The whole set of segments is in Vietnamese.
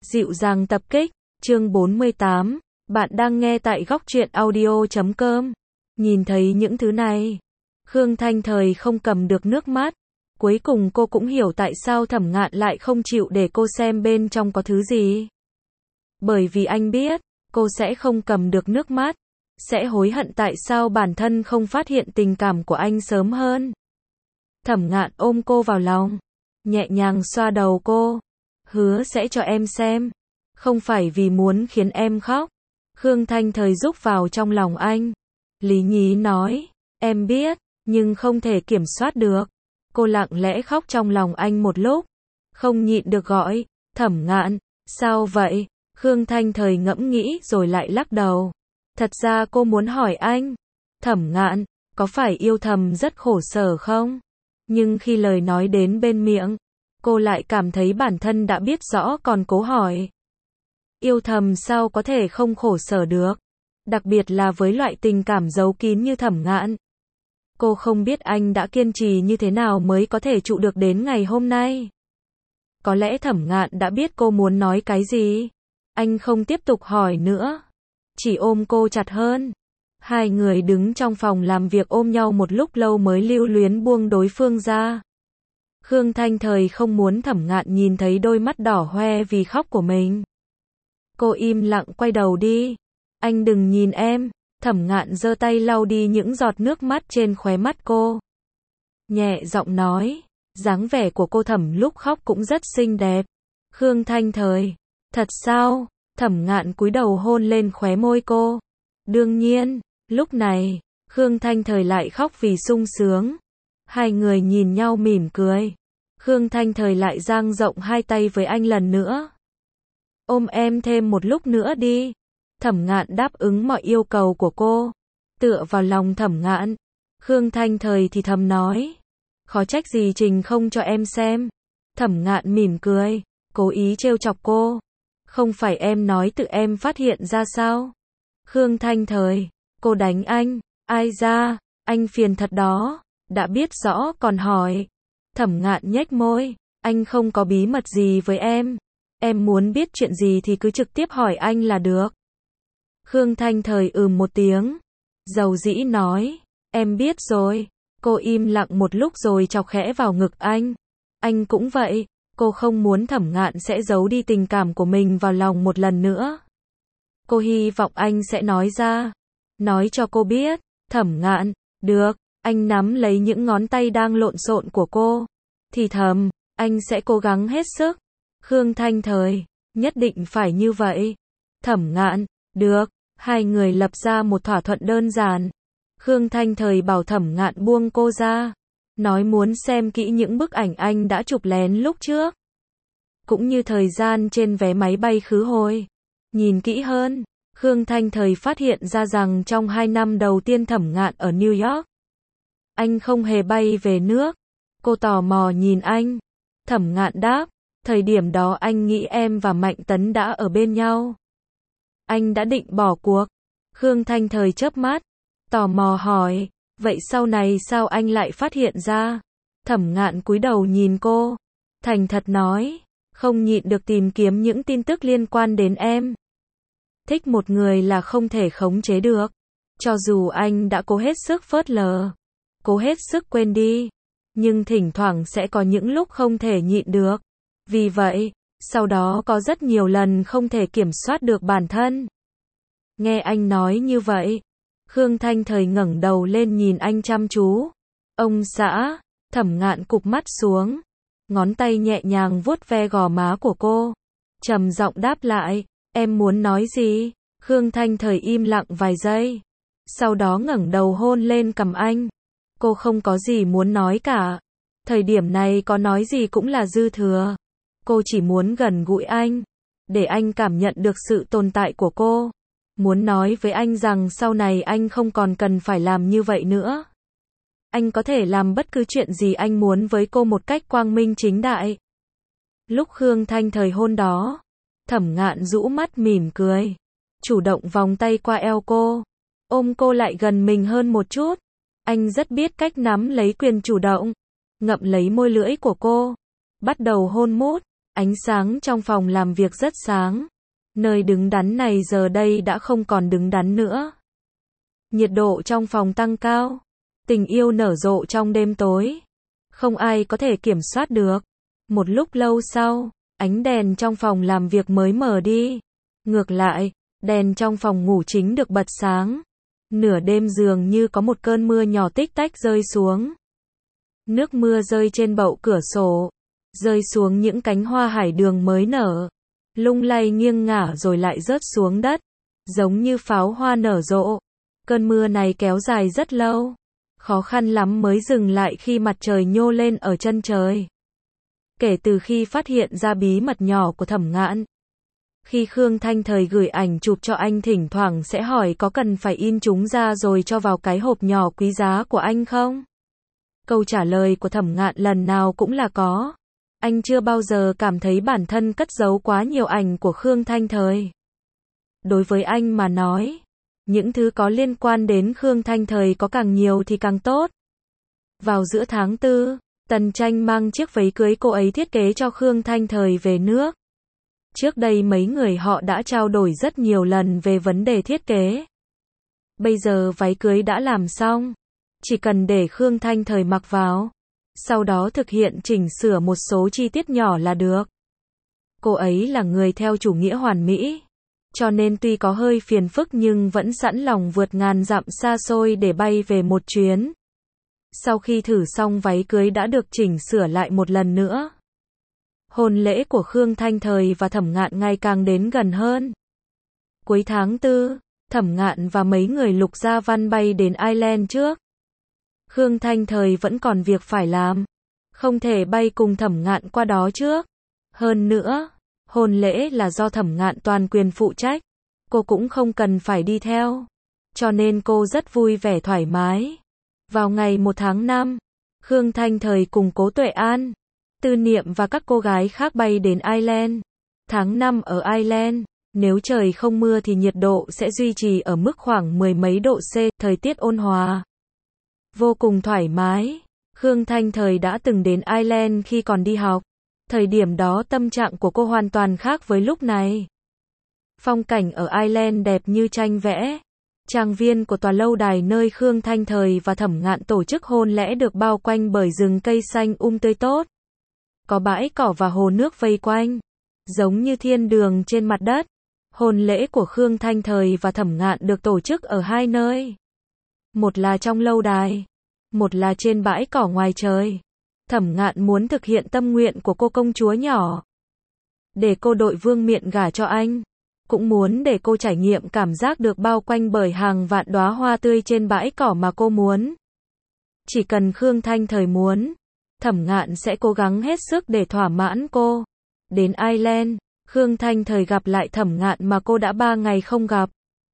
Dịu dàng tập kích, chương 48, bạn đang nghe tại góc truyện audio.com. Nhìn thấy những thứ này, Khương Thanh Thời không cầm được nước mắt. Cuối cùng cô cũng hiểu tại sao Thẩm Ngạn lại không chịu để cô xem bên trong có thứ gì. Bởi vì anh biết, cô sẽ không cầm được nước mắt, sẽ hối hận tại sao bản thân không phát hiện tình cảm của anh sớm hơn. Thẩm Ngạn ôm cô vào lòng, nhẹ nhàng xoa đầu cô. Hứa sẽ cho em xem, không phải vì muốn khiến em khóc. Khương Thanh Thời rúc vào trong lòng anh. Lý nhí nói, em biết, nhưng không thể kiểm soát được. Cô lặng lẽ khóc trong lòng anh một lúc, không nhịn được gọi, Thẩm Ngạn, sao vậy? Khương Thanh Thời ngẫm nghĩ rồi lại lắc đầu. Thật ra cô muốn hỏi anh, Thẩm Ngạn, có phải yêu thầm rất khổ sở không? Nhưng khi lời nói đến bên miệng, cô lại cảm thấy bản thân đã biết rõ còn cố hỏi. Yêu thầm sao có thể không khổ sở được? Đặc biệt là với loại tình cảm giấu kín như Thẩm Ngạn. Cô không biết anh đã kiên trì như thế nào mới có thể trụ được đến ngày hôm nay. Có lẽ Thẩm Ngạn đã biết cô muốn nói cái gì. Anh không tiếp tục hỏi nữa, chỉ ôm cô chặt hơn. Hai người đứng trong phòng làm việc ôm nhau một lúc lâu mới lưu luyến buông đối phương ra. Khương Thanh Thời không muốn Thẩm Ngạn nhìn thấy đôi mắt đỏ hoe vì khóc của mình. Cô im lặng quay đầu đi. Anh đừng nhìn em. Thẩm Ngạn giơ tay lau đi những giọt nước mắt trên khóe mắt cô. Nhẹ giọng nói, dáng vẻ của cô Thẩm lúc khóc cũng rất xinh đẹp. Khương Thanh Thời, thật sao? Thẩm Ngạn cúi đầu hôn lên khóe môi cô. Đương nhiên, lúc này, Khương Thanh Thời lại khóc vì sung sướng. Hai người nhìn nhau mỉm cười. Khương Thanh Thời lại dang rộng hai tay với anh lần nữa. Ôm em thêm một lúc nữa đi. Thẩm Ngạn đáp ứng mọi yêu cầu của cô. Tựa vào lòng Thẩm Ngạn, Khương Thanh Thời thì thầm nói. Khó trách gì Trình không cho em xem. Thẩm Ngạn mỉm cười, cố ý trêu chọc cô. Không phải em nói tự em phát hiện ra sao? Khương Thanh Thời, cô đánh anh. Ai ra, anh phiền thật đó. Đã biết rõ còn hỏi. Thẩm Ngạn nhếch môi, anh không có bí mật gì với em. Em muốn biết chuyện gì thì cứ trực tiếp hỏi anh là được. Khương Thanh Thời một tiếng. Dầu dĩ nói, em biết rồi. Cô im lặng một lúc rồi chọc khẽ vào ngực anh. Anh cũng vậy, cô không muốn Thẩm Ngạn sẽ giấu đi tình cảm của mình vào lòng một lần nữa. Cô hy vọng anh sẽ nói ra. Nói cho cô biết, Thẩm Ngạn, được. Anh nắm lấy những ngón tay đang lộn xộn của cô. Thì thầm, anh sẽ cố gắng hết sức. Khương Thanh Thời, nhất định phải như vậy. Thẩm Ngạn, được. Hai người lập ra một thỏa thuận đơn giản. Khương Thanh Thời bảo Thẩm Ngạn buông cô ra. Nói muốn xem kỹ những bức ảnh anh đã chụp lén lúc trước. Cũng như thời gian trên vé máy bay khứ hồi. Nhìn kỹ hơn, Khương Thanh Thời phát hiện ra rằng trong 2 năm đầu tiên Thẩm Ngạn ở New York, anh không hề bay về nước. Cô tò mò nhìn anh. Thẩm Ngạn đáp, thời điểm đó anh nghĩ em và Mạnh Tấn đã ở bên nhau. Anh đã định bỏ cuộc. Khương Thanh Thời chớp mắt, tò mò hỏi, vậy sau này sao anh lại phát hiện ra? Thẩm Ngạn cúi đầu nhìn cô, thành thật nói, không nhịn được tìm kiếm những tin tức liên quan đến em. Thích một người là không thể khống chế được. Cho dù anh đã cố hết sức phớt lờ, cố hết sức quên đi, nhưng thỉnh thoảng sẽ có những lúc không thể nhịn được. Vì vậy, sau đó có rất nhiều lần không thể kiểm soát được bản thân. Nghe anh nói như vậy, Khương Thanh Thời ngẩng đầu lên nhìn anh chăm chú. Ông xã, Thẩm Ngạn cụp mắt xuống, ngón tay nhẹ nhàng vuốt ve gò má của cô. Trầm giọng đáp lại, em muốn nói gì? Khương Thanh Thời im lặng vài giây. Sau đó ngẩng đầu hôn lên cằm anh. Cô không có gì muốn nói cả. Thời điểm này có nói gì cũng là dư thừa. Cô chỉ muốn gần gũi anh, để anh cảm nhận được sự tồn tại của cô. Muốn nói với anh rằng sau này anh không còn cần phải làm như vậy nữa. Anh có thể làm bất cứ chuyện gì anh muốn với cô một cách quang minh chính đại. Lúc Khương Thanh Thời hôn đó, Thẩm Ngạn rũ mắt mỉm cười, chủ động vòng tay qua eo cô, ôm cô lại gần mình hơn một chút. Anh rất biết cách nắm lấy quyền chủ động, ngậm lấy môi lưỡi của cô, bắt đầu hôn mút. Ánh sáng trong phòng làm việc rất sáng. Nơi đứng đắn này giờ đây đã không còn đứng đắn nữa. Nhiệt độ trong phòng tăng cao. Tình yêu nở rộ trong đêm tối. Không ai có thể kiểm soát được. Một lúc lâu sau, ánh đèn trong phòng làm việc mới mở đi. Ngược lại, đèn trong phòng ngủ chính được bật sáng. Nửa đêm dường như có một cơn mưa nhỏ tích tách rơi xuống. Nước mưa rơi trên bậu cửa sổ, rơi xuống những cánh hoa hải đường mới nở, lung lay nghiêng ngả rồi lại rớt xuống đất, giống như pháo hoa nở rộ. Cơn mưa này kéo dài rất lâu, khó khăn lắm mới dừng lại khi mặt trời nhô lên ở chân trời. Kể từ khi phát hiện ra bí mật nhỏ của Thẩm Ngạn, khi Khương Thanh Thời gửi ảnh chụp cho anh thỉnh thoảng sẽ hỏi có cần phải in chúng ra rồi cho vào cái hộp nhỏ quý giá của anh không? Câu trả lời của Thẩm Ngạn lần nào cũng là có. Anh chưa bao giờ cảm thấy bản thân cất giấu quá nhiều ảnh của Khương Thanh Thời. Đối với anh mà nói, những thứ có liên quan đến Khương Thanh Thời có càng nhiều thì càng tốt. Vào giữa tháng 4, Tần Tranh mang chiếc váy cưới cô ấy thiết kế cho Khương Thanh Thời về nước. Trước đây mấy người họ đã trao đổi rất nhiều lần về vấn đề thiết kế. Bây giờ váy cưới đã làm xong, chỉ cần để Khương Thanh Thời mặc vào, sau đó thực hiện chỉnh sửa một số chi tiết nhỏ là được. Cô ấy là người theo chủ nghĩa hoàn mỹ, cho nên tuy có hơi phiền phức nhưng vẫn sẵn lòng vượt ngàn dặm xa xôi để bay về một chuyến. Sau khi thử xong váy cưới đã được chỉnh sửa lại một lần nữa. Hôn lễ của Khương Thanh Thời và Thẩm Ngạn ngày càng đến gần hơn. Cuối tháng 4, Thẩm Ngạn và mấy người Lục Gia Văn bay đến Ireland trước. Khương Thanh Thời vẫn còn việc phải làm, không thể bay cùng Thẩm Ngạn qua đó trước. Hơn nữa, hôn lễ là do Thẩm Ngạn toàn quyền phụ trách, cô cũng không cần phải đi theo, cho nên cô rất vui vẻ thoải mái. Vào ngày 1 tháng 5, Khương Thanh Thời cùng Cố Tuệ An, Tư Niệm và các cô gái khác bay đến Ireland. Tháng 5 ở Ireland, nếu trời không mưa thì nhiệt độ sẽ duy trì ở mức khoảng 10 mấy độ C, thời tiết ôn hòa, vô cùng thoải mái. Khương Thanh Thời đã từng đến Ireland khi còn đi học. Thời điểm đó tâm trạng của cô hoàn toàn khác với lúc này. Phong cảnh ở Ireland đẹp như tranh vẽ. Trang viên của tòa lâu đài nơi Khương Thanh Thời và Thẩm Ngạn tổ chức hôn lễ được bao quanh bởi rừng cây xanh tươi tốt. Có bãi cỏ và hồ nước vây quanh, giống như thiên đường trên mặt đất. Hôn lễ của Khương Thanh Thời và Thẩm Ngạn được tổ chức ở hai nơi. Một là trong lâu đài, một là trên bãi cỏ ngoài trời. Thẩm Ngạn muốn thực hiện tâm nguyện của cô công chúa nhỏ, để cô đội vương miện gả cho anh. Cũng muốn để cô trải nghiệm cảm giác được bao quanh bởi hàng vạn đóa hoa tươi trên bãi cỏ mà cô muốn. Chỉ cần Khương Thanh Thời muốn, Thẩm Ngạn sẽ cố gắng hết sức để thỏa mãn cô. Đến Ireland, Khương Thanh Thời gặp lại Thẩm Ngạn mà cô đã 3 ngày không gặp.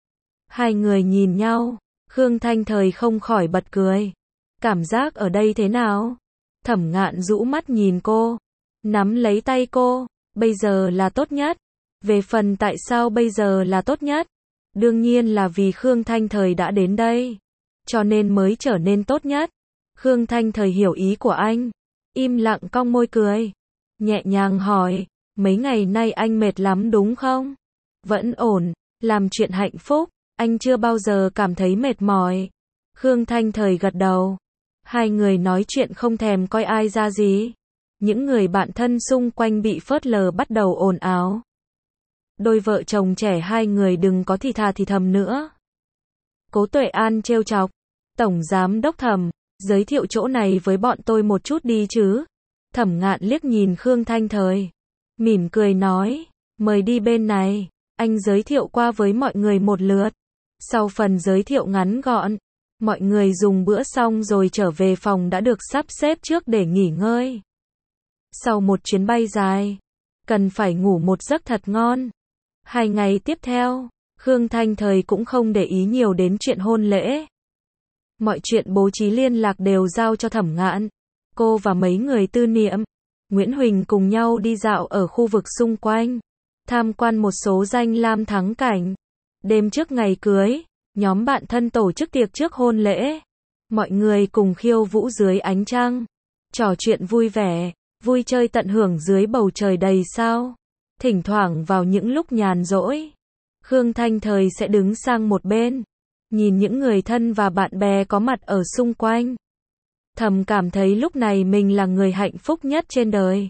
Hai người nhìn nhau, Khương Thanh Thời không khỏi bật cười. Cảm giác ở đây thế nào? Thẩm Ngạn rũ mắt nhìn cô, nắm lấy tay cô. Bây giờ là tốt nhất. Về phần tại sao bây giờ là tốt nhất? Đương nhiên là vì Khương Thanh Thời đã đến đây, cho nên mới trở nên tốt nhất. Khương Thanh Thời hiểu ý của anh, im lặng cong môi cười, nhẹ nhàng hỏi, mấy ngày nay anh mệt lắm đúng không? Vẫn ổn, làm chuyện hạnh phúc, anh chưa bao giờ cảm thấy mệt mỏi. Khương Thanh Thời gật đầu. Hai người nói chuyện không thèm coi ai ra gì. Những người bạn thân xung quanh bị phớt lờ bắt đầu ồn ào. Đôi vợ chồng trẻ hai người đừng có thì thà thì thầm nữa. Cố Tuệ An trêu chọc, Tổng Giám Đốc Thẩm, giới thiệu chỗ này với bọn tôi một chút đi chứ. Thẩm Ngạn liếc nhìn Khương Thanh Thời, mỉm cười nói, mời đi bên này, anh giới thiệu qua với mọi người một lượt. Sau phần giới thiệu ngắn gọn, mọi người dùng bữa xong rồi trở về phòng đã được sắp xếp trước để nghỉ ngơi. Sau một chuyến bay dài, cần phải ngủ một giấc thật ngon. 2 ngày tiếp theo, Khương Thanh Thời cũng không để ý nhiều đến chuyện hôn lễ. Mọi chuyện bố trí liên lạc đều giao cho Thẩm Ngạn. Cô và mấy người Tư Niệm, Nguyễn Huỳnh cùng nhau đi dạo ở khu vực xung quanh, tham quan một số danh lam thắng cảnh. Đêm trước ngày cưới, nhóm bạn thân tổ chức tiệc trước hôn lễ. Mọi người cùng khiêu vũ dưới ánh trăng, trò chuyện vui vẻ. vui chơi tận hưởng dưới bầu trời đầy sao. Thỉnh thoảng vào những lúc nhàn rỗi, Khương Thanh Thời sẽ đứng sang một bên, nhìn những người thân và bạn bè có mặt ở xung quanh. Thầm cảm thấy lúc này mình là người hạnh phúc nhất trên đời.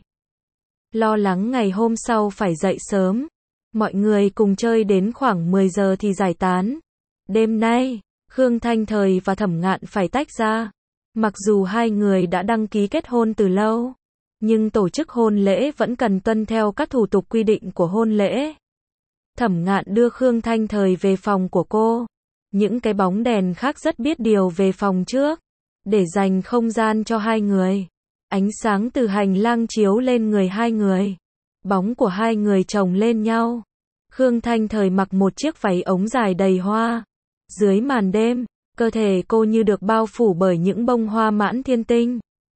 Lo lắng ngày hôm sau phải dậy sớm. Mọi người cùng chơi đến khoảng 10 giờ thì giải tán. Đêm nay, Khương Thanh Thời và Thẩm Ngạn phải tách ra. Mặc dù hai người đã đăng ký kết hôn từ lâu, nhưng tổ chức hôn lễ vẫn cần tuân theo các thủ tục quy định của hôn lễ. Thẩm Ngạn đưa Khương Thanh Thời về phòng của cô. Những cái bóng đèn khác rất biết điều về phòng trước, để dành không gian cho hai người. Ánh sáng từ hành lang chiếu lên người hai người. Bóng của hai người chồng lên nhau. Khương Thanh Thời mặc một chiếc váy ống dài đầy hoa. Dưới màn đêm, cơ thể cô như được bao phủ bởi những bông hoa mãn thiên tinh.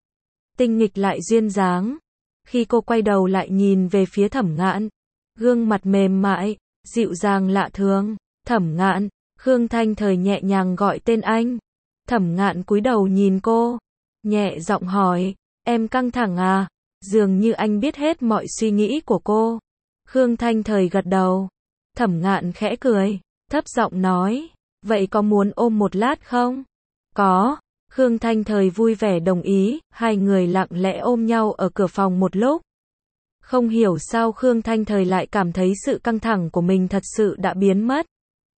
Tinh nghịch lại duyên dáng. Khi cô quay đầu lại nhìn về phía Thẩm Ngạn, gương mặt mềm mại, dịu dàng lạ thường. Thẩm Ngạn, Khương Thanh Thời nhẹ nhàng gọi tên anh. Thẩm Ngạn cúi đầu nhìn cô, nhẹ giọng hỏi, em căng thẳng à? Dường như anh biết hết mọi suy nghĩ của cô. Khương Thanh Thời gật đầu. Thẩm Ngạn khẽ cười, thấp giọng nói, vậy có muốn ôm một lát không? Có. Khương Thanh Thời vui vẻ đồng ý, hai người lặng lẽ ôm nhau ở cửa phòng một lúc. Không hiểu sao Khương Thanh Thời lại cảm thấy sự căng thẳng của mình thật sự đã biến mất.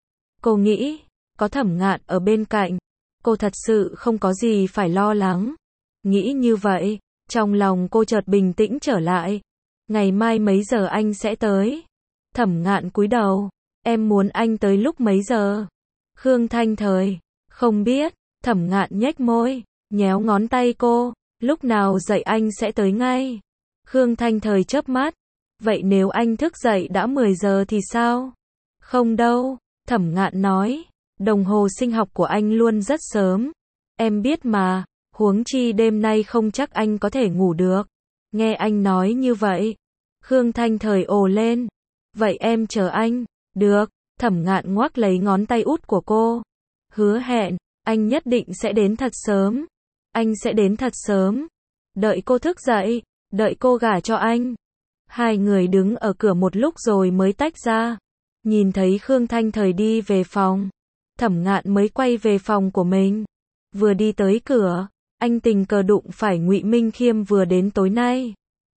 Cô nghĩ, có Thẩm Ngạn ở bên cạnh, cô thật sự không có gì phải lo lắng. Nghĩ như vậy, trong lòng cô chợt bình tĩnh trở lại. Ngày mai mấy giờ anh sẽ tới? Thẩm Ngạn cúi đầu, em muốn anh tới lúc mấy giờ? Khương Thanh Thời, không biết. Thẩm Ngạn nhếch môi, nhéo ngón tay cô, lúc nào dậy anh sẽ tới ngay. Khương Thanh Thời chớp mắt, vậy nếu anh thức dậy đã 10 giờ thì sao? Không đâu, Thẩm Ngạn nói, đồng hồ sinh học của anh luôn rất sớm. Em biết mà, huống chi đêm nay không chắc anh có thể ngủ được. Nghe anh nói như vậy, Khương Thanh Thời ồ lên, vậy em chờ anh. Được. Thẩm Ngạn ngoắc lấy ngón tay út của cô, hứa hẹn, anh nhất định sẽ đến thật sớm. Anh sẽ đến thật sớm. Đợi cô thức dậy, đợi cô gả cho anh. Hai người đứng ở cửa một lúc rồi mới tách ra. Nhìn thấy Khương Thanh Thời đi về phòng, Thẩm Ngạn mới quay về phòng của mình. Vừa đi tới cửa, anh tình cờ đụng phải Ngụy Minh Khiêm vừa đến tối nay.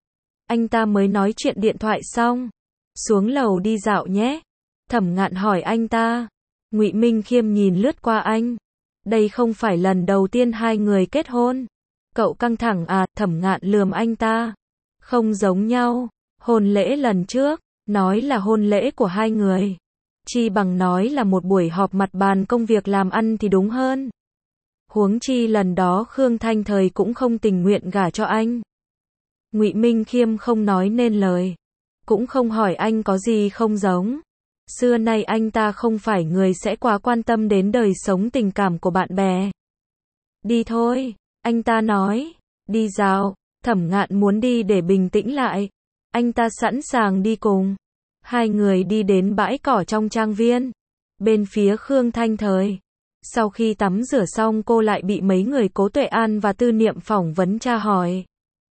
Anh ta mới nói chuyện điện thoại xong, xuống lầu đi dạo nhé. Thẩm Ngạn hỏi anh ta. Ngụy Minh Khiêm nhìn lướt qua anh. Đây không phải lần đầu tiên hai người kết hôn. Cậu căng thẳng à? Thẩm Ngạn lườm anh ta. Không giống nhau. Hôn lễ lần trước, nói là hôn lễ của hai người. Chi bằng nói là một buổi họp mặt bàn công việc làm ăn thì đúng hơn. Huống chi lần đó Khương Thanh Thời cũng không tình nguyện gả cho anh. Ngụy Minh Khiêm không nói nên lời. Cũng không hỏi anh có gì không giống. Xưa nay anh ta không phải người sẽ quá quan tâm đến đời sống tình cảm của bạn bè. Đi thôi, anh ta nói. Đi dạo. Thẩm Ngạn muốn đi để bình tĩnh lại. Anh ta sẵn sàng đi cùng. Hai người đi đến bãi cỏ trong trang viên. Bên phía Khương Thanh Thời. Sau khi tắm rửa xong cô lại bị mấy người Cố Tuệ An và Tư Niệm phỏng vấn tra hỏi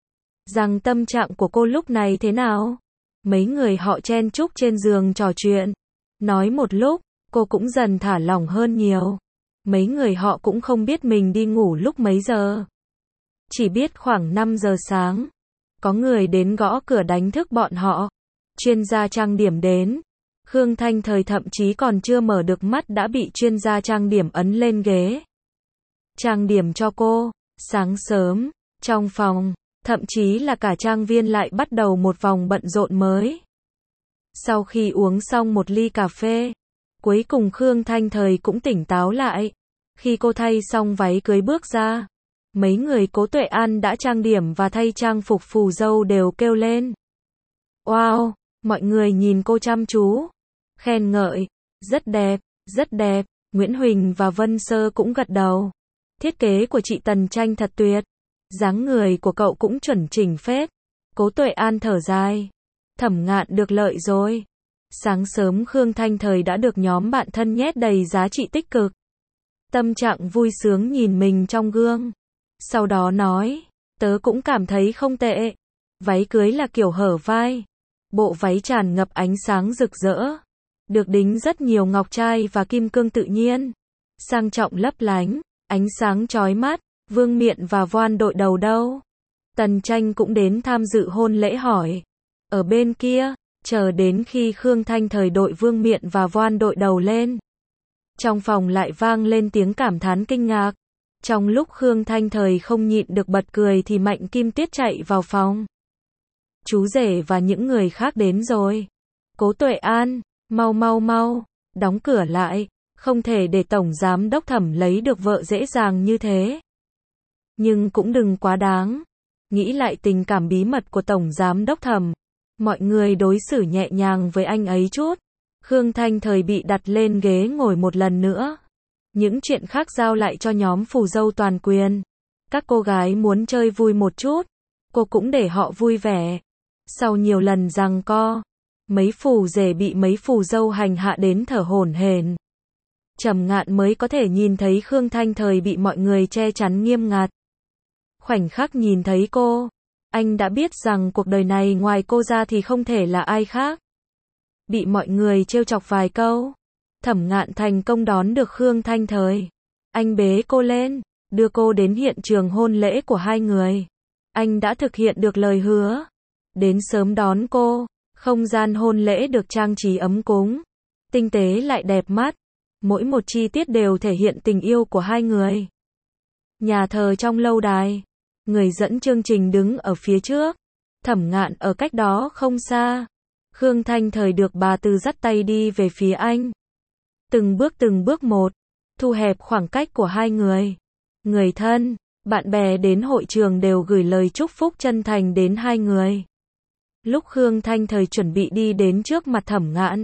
rằng tâm trạng của cô lúc này thế nào. Mấy người họ chen chúc trên giường trò chuyện. Nói một lúc, cô cũng dần thả lỏng hơn nhiều. Mấy người họ cũng không biết mình đi ngủ lúc mấy giờ. Chỉ biết khoảng 5 giờ sáng. Có người đến gõ cửa đánh thức bọn họ. Chuyên gia trang điểm đến. Khương Thanh Thời thậm chí còn chưa mở được mắt đã bị chuyên gia trang điểm ấn lên ghế. Trang điểm cho cô. Sáng sớm, trong phòng, thậm chí là cả trang viên lại bắt đầu một vòng bận rộn mới. Sau khi uống xong một ly cà phê, cuối cùng Khương Thanh Thời cũng tỉnh táo lại. Khi cô thay xong váy cưới bước ra, mấy người Cố Tuệ An đã trang điểm và thay trang phục phù dâu đều kêu lên. Wow, mọi người nhìn cô chăm chú, khen ngợi, rất đẹp, rất đẹp. Nguyễn Huỳnh và Vân Sơ cũng gật đầu. Thiết kế của chị Tần Tranh thật tuyệt. Dáng người của cậu cũng chuẩn chỉnh phết. Cố Tuệ An thở dài. Thẩm Ngạn được lợi rồi. Sáng sớm Khương Thanh Thời đã được nhóm bạn thân nhét đầy giá trị tích cực. Tâm trạng vui sướng nhìn mình trong gương. Sau đó nói, tớ cũng cảm thấy không tệ. Váy cưới là kiểu hở vai. Bộ váy tràn ngập ánh sáng rực rỡ. Được đính rất nhiều ngọc trai và kim cương tự nhiên. Sang trọng lấp lánh, ánh sáng chói mắt. Vương miện và voan đội đầu đâu? Tần Tranh cũng đến tham dự hôn lễ hỏi. Ở bên kia, chờ đến khi Khương Thanh Thời đội vương miện và voan đội đầu lên. Trong phòng lại vang lên tiếng cảm thán kinh ngạc. Trong lúc Khương Thanh Thời không nhịn được bật cười thì Mạnh Kim Tiết chạy vào phòng. Chú rể và những người khác đến rồi. Cố Tuệ An, mau, đóng cửa lại, không thể để Tổng Giám Đốc Thẩm lấy được vợ dễ dàng như thế. Nhưng cũng đừng quá đáng. Nghĩ lại tình cảm bí mật của Tổng Giám Đốc Thẩm. Mọi người đối xử nhẹ nhàng với anh ấy chút. Khương Thanh Thời bị đặt lên ghế ngồi một lần nữa. Những chuyện khác giao lại cho nhóm phù dâu toàn quyền. Các cô gái muốn chơi vui một chút, cô cũng để họ vui vẻ. Sau nhiều lần giằng co, mấy phù rể bị mấy phù dâu hành hạ đến thở hổn hển. Trầm Ngạn mới có thể nhìn thấy Khương Thanh Thời bị mọi người che chắn nghiêm ngặt. Khoảnh khắc nhìn thấy cô, anh đã biết rằng cuộc đời này ngoài cô ra thì không thể là ai khác. Bị mọi người trêu chọc vài câu, Thẩm Ngạn thành công đón được Khương Thanh Thời. Anh bế cô lên, đưa cô đến hiện trường hôn lễ của hai người. Anh đã thực hiện được lời hứa. Đến sớm đón cô, không gian hôn lễ được trang trí ấm cúng, tinh tế lại đẹp mắt. Mỗi một chi tiết đều thể hiện tình yêu của hai người. Nhà thờ trong lâu đài, người dẫn chương trình đứng ở phía trước, Thẩm Ngạn ở cách đó không xa. Khương Thanh Thời được bà Từ dắt tay đi về phía anh. Từng bước một, thu hẹp khoảng cách của hai người. Người thân, bạn bè đến hội trường đều gửi lời chúc phúc chân thành đến hai người. Lúc Khương Thanh Thời chuẩn bị đi đến trước mặt Thẩm Ngạn,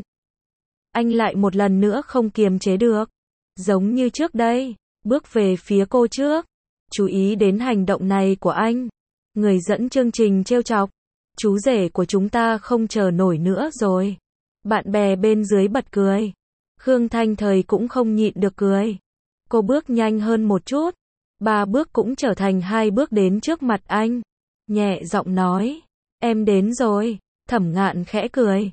anh lại một lần nữa không kiềm chế được. Giống như trước đây, bước về phía cô trước. Chú ý đến hành động này của anh. Người dẫn chương trình trêu chọc. Chú rể của chúng ta không chờ nổi nữa rồi. Bạn bè bên dưới bật cười. Khương Thanh Thời cũng không nhịn được cười. Cô bước nhanh hơn một chút. 3 bước cũng trở thành 2 bước đến trước mặt anh. Nhẹ giọng nói. Em đến rồi. Thẩm Ngạn khẽ cười.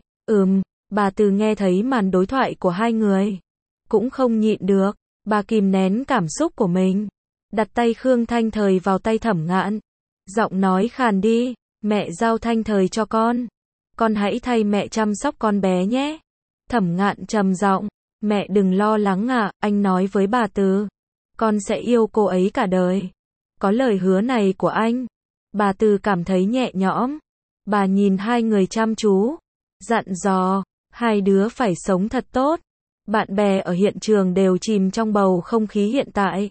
Bà Từ nghe thấy màn đối thoại của hai người. Cũng không nhịn được. Bà kìm nén cảm xúc của mình. Đặt tay Khương Thanh Thời vào tay Thẩm Ngạn. Giọng nói khàn đi. Mẹ giao Thanh Thời cho con. Con hãy thay mẹ chăm sóc con bé nhé. Thẩm Ngạn trầm giọng. Mẹ đừng lo lắng ạ, anh nói với bà Từ. Con sẽ yêu cô ấy cả đời. Có lời hứa này của anh. Bà Từ cảm thấy nhẹ nhõm. Bà nhìn hai người chăm chú. Dặn dò. Hai đứa phải sống thật tốt. Bạn bè ở hiện trường đều chìm trong bầu không khí hiện tại.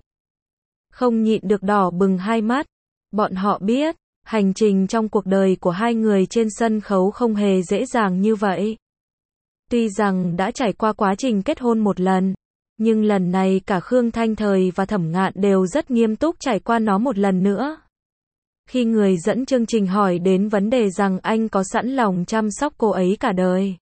Không nhịn được đỏ bừng hai mắt. Bọn họ biết, hành trình trong cuộc đời của hai người trên sân khấu không hề dễ dàng như vậy. Tuy rằng đã trải qua quá trình kết hôn một lần, nhưng lần này cả Khương Thanh Thời và Thẩm Ngạn đều rất nghiêm túc trải qua nó một lần nữa. Khi người dẫn chương trình hỏi đến vấn đề rằng anh có sẵn lòng chăm sóc cô ấy cả đời,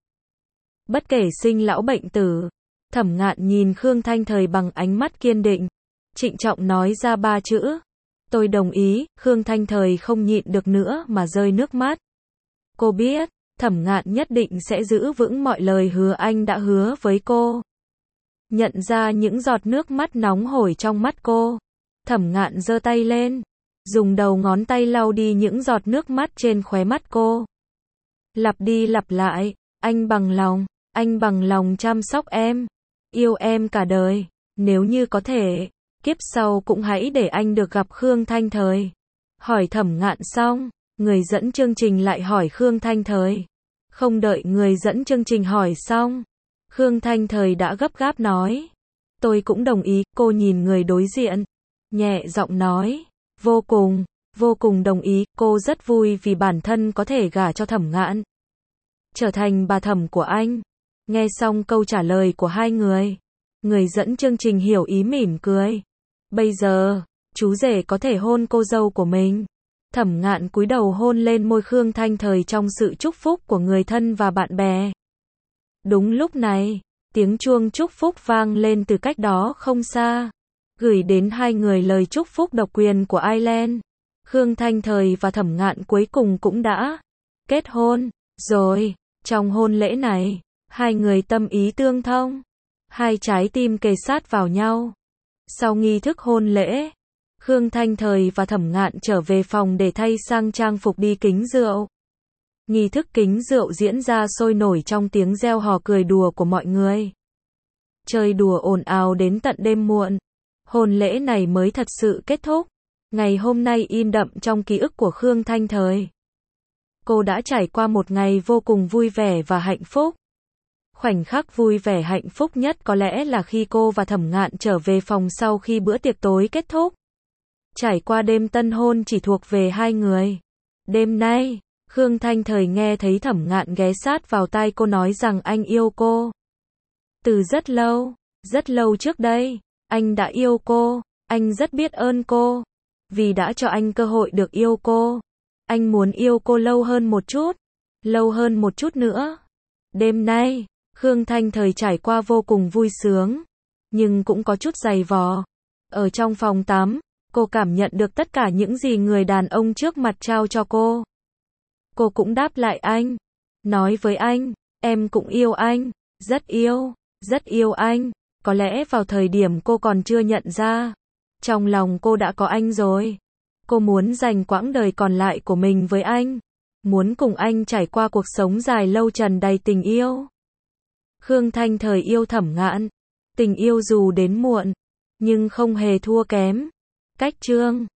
bất kể sinh lão bệnh tử, Thẩm Ngạn nhìn Khương Thanh Thời bằng ánh mắt kiên định, trịnh trọng nói ra 3 chữ. Tôi đồng ý. Khương Thanh Thời không nhịn được nữa mà rơi nước mắt. Cô biết, Thẩm Ngạn nhất định sẽ giữ vững mọi lời hứa anh đã hứa với cô. Nhận ra những giọt nước mắt nóng hổi trong mắt cô, Thẩm Ngạn giơ tay lên, dùng đầu ngón tay lau đi những giọt nước mắt trên khóe mắt cô. Lặp đi lặp lại, anh bằng lòng chăm sóc em, yêu em cả đời, nếu như có thể, kiếp sau cũng hãy để anh được gặp Khương Thanh Thời. Hỏi Thẩm Ngạn xong, người dẫn chương trình lại hỏi Khương Thanh Thời. Không đợi người dẫn chương trình hỏi xong, Khương Thanh Thời đã gấp gáp nói. Tôi cũng đồng ý. Cô nhìn người đối diện, nhẹ giọng nói. Vô cùng đồng ý. Cô rất vui vì bản thân có thể gả cho Thẩm Ngạn, trở thành bà Thẩm của anh. Nghe xong câu trả lời của hai người dẫn chương trình hiểu ý mỉm cười. Bây giờ, chú rể có thể hôn cô dâu của mình. Thẩm Ngạn cúi đầu hôn lên môi Khương Thanh Thời trong sự chúc phúc của người thân và bạn bè. Đúng lúc này, tiếng chuông chúc phúc vang lên từ cách đó không xa, gửi đến hai người lời chúc phúc độc quyền của Ireland. Khương Thanh Thời và Thẩm Ngạn cuối cùng cũng đã kết hôn rồi. Trong hôn lễ này, hai người tâm ý tương thông, hai trái tim kề sát vào nhau. Sau nghi thức hôn lễ, Khương Thanh Thời và Thẩm Ngạn trở về phòng để thay sang trang phục đi kính rượu. Nghi thức kính rượu diễn ra sôi nổi trong tiếng reo hò cười đùa của mọi người. Chơi đùa ồn ào đến tận đêm muộn. Hôn lễ này mới thật sự kết thúc. Ngày hôm nay in đậm trong ký ức của Khương Thanh Thời. Cô đã trải qua một ngày vô cùng vui vẻ và hạnh phúc. Khoảnh khắc vui vẻ hạnh phúc nhất có lẽ là khi cô và Thẩm Ngạn trở về phòng sau khi bữa tiệc tối kết thúc. Trải qua đêm tân hôn chỉ thuộc về hai người. Đêm nay, Khương Thanh Thời nghe thấy Thẩm Ngạn ghé sát vào tai cô nói rằng anh yêu cô. Từ rất lâu trước đây, anh đã yêu cô, anh rất biết ơn cô, vì đã cho anh cơ hội được yêu cô. Anh muốn yêu cô lâu hơn một chút nữa. Đêm nay, Khương Thanh Thời trải qua vô cùng vui sướng, nhưng cũng có chút dày vò. Ở trong phòng tắm, cô cảm nhận được tất cả những gì người đàn ông trước mặt trao cho cô. Cô cũng đáp lại anh, nói với anh, em cũng yêu anh, rất yêu anh. Có lẽ vào thời điểm cô còn chưa nhận ra, trong lòng cô đã có anh rồi. Cô muốn dành quãng đời còn lại của mình với anh, muốn cùng anh trải qua cuộc sống dài lâu tràn đầy tình yêu. Khương Thanh Thời yêu Thẩm Ngạn, tình yêu dù đến muộn, nhưng không hề thua kém. Cách chương